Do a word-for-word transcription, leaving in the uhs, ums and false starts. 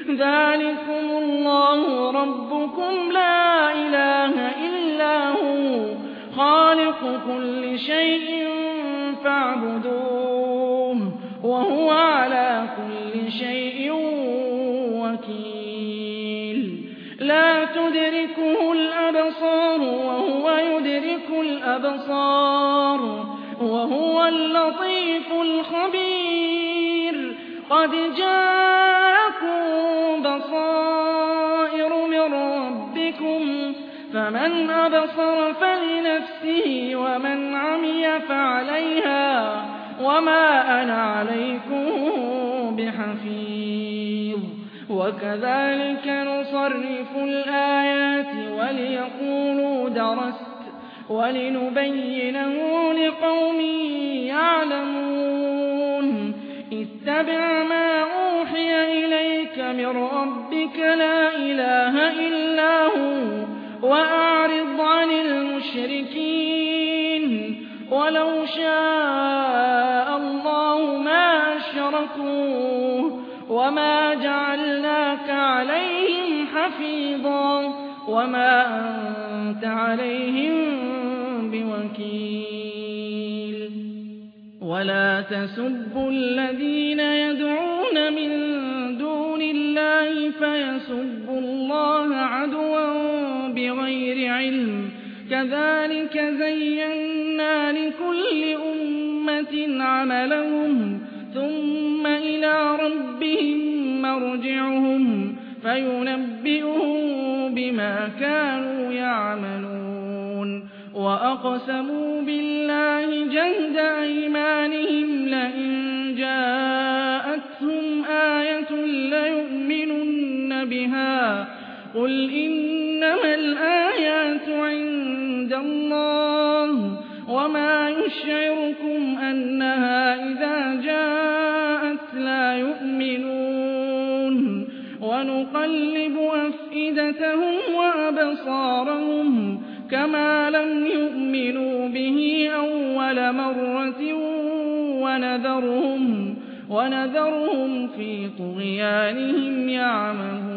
ذَٰلِكُمُ اللَّهُ رَبُّكُمْ لَا إِلَٰهَ إِلَّا هُوَ خَالِقُ كُلِّ شَيْءٍ فَاعْبُدُوهُ ۚ وَهُوَ عَلَىٰ كُلِّ شَيْءٍ وَكِيلٌ لَّا تُدْرِكُهُ الْأَبْصَارُ وَهُوَ يُدْرِكُ الْأَبْصَارَ وَهُوَ اللَّطِيفُ الْخَبِيرُ قَدْ جَاءَكُم بَصَائِرُ مِن رَّبِّكُمْ فَمَنْ أَبْصَرَ فَلِنَفْسِهِ وَمَنْ عَمِيَ فَعَلَيْهَا وَمَا أَنَا عَلَيْكُم بِحَفِيظٍ وَكَذَٰلِكَ نُصَرِّفُ الْآيَاتِ وَلِيَقُولُوا دَرَسْتَ وَلِنُبَيِّنَهُ لِقَوْمٍ يَعْلَمُونَ اتَّبِعْ مَا أُوحِيَ إِلَيْكَ مِن رَّبِّكَ لَا إِلَٰهَ إِلَّا هُوَ وَأَعْرِضْ عَنِ الْمُشْرِكِينَ وَلَوْ شَاءَ اللَّهُ مَا أَشْرَكُوا وَمَا جَعَلْنَاكَ عَلَيْهِمْ حَفِيظًا وَمَا أَنتَ عَلَيْهِم بِوَكِيلٍ وَلَا تَسُبُّوا الَّذِينَ يَدْعُونَ مِن دُونِ اللَّهِ فَيَسُبُّوا اللَّهَ عَدْوًا بِغَيْرِ عِلْمٍ ۗ كَذَٰلِكَ زَيَّنَّا لِكُلِّ أُمَّةٍ عَمَلَهُمْ ثُمَّ إِلَىٰ رَبِّهِم مَّرْجِعُهُمْ فَيُنَبِّئُهُم بِمَا كَانُوا يَعْمَلُونَ وَأَقْسَمُوا بِاللَّهِ جَهْدَ أَيْمَانِهِمْ لَئِن جَاءَتْهُمْ آيَةٌ لَّيُؤْمِنُنَّ بِهَا ۚ قُلْ إِنَّمَا الْآيَاتُ عِندَ اللَّهِ وَمَا يُشْعِرُكُمْ أَنَّهَا إِذَا جَاءَتْ لَا يُؤْمِنُونَ وَنُقَلِّبُ أَفْئِدَتَهُمْ وَأَبْصَارَهُمْ كَمَا لَمْ يُؤْمِنُوا بِهِ أَوَّلَ مَرَّةٍ وَنَذَرُهُمْ وَنَذَرُهُمْ فِي طُغْيَانِهِمْ يَعْمَهُونَ